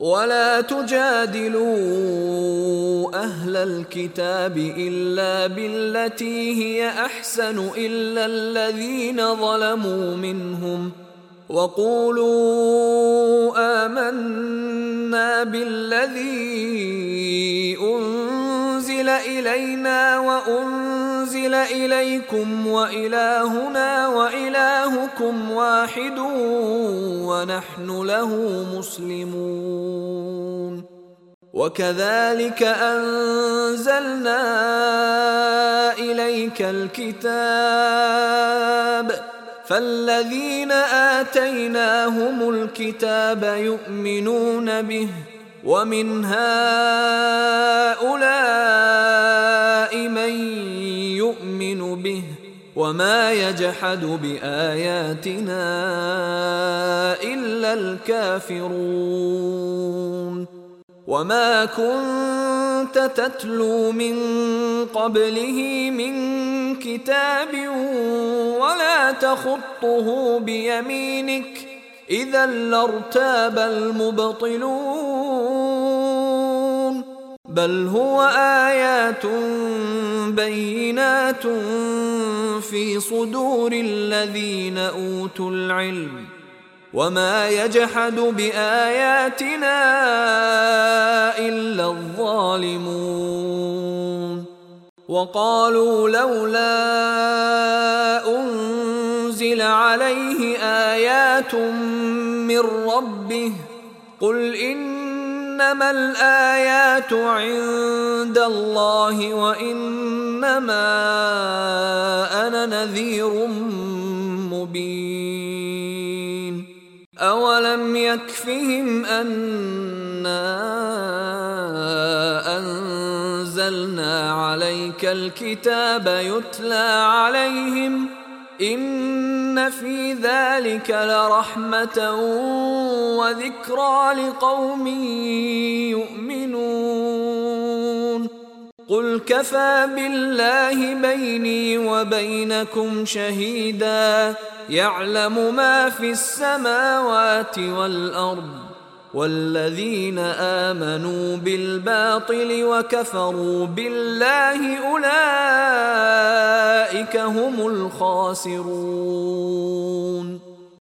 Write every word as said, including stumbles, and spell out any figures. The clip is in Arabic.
ولا تجادلوا أهل الكتاب إلا بالتي هي أحسن إلا الذين ظلموا منهم وقولوا آمنا بالذي أنزل إلينا وأنزل إليكم وإلهنا وإلهكم واحد ونحن له مسلمون. وكذلك أنزلنا إليك الكتاب فالذين آتيناهم الكتاب يؤمنون به ومن هؤلاء من يؤمن به وما يجحد بآياتنا إلا الكافرون. وما كنت تتلو من قبله من كتاب ولا تخطه بيمينك إذا لارتاب المبطلون بل هو آيات بينات في صدور الذين أوتوا العلم وما يجحد بآياتنا إلا الظالمون. وقالوا لولا أنزل عليه آيات من ربه قل إنما الآيات عند الله وإنما أنا نذير مبين. أولم يكفهم أنا أنزلنا عليك الكتاب يتلى عليهم إن في ذلك لرحمة وذكرى لقوم يؤمنون. قل كفى بالله بيني وبينكم شهيدا يعلم ما في السماوات والأرض والذين آمنوا بالباطل وكفروا بالله أولئك هم الخاسرون.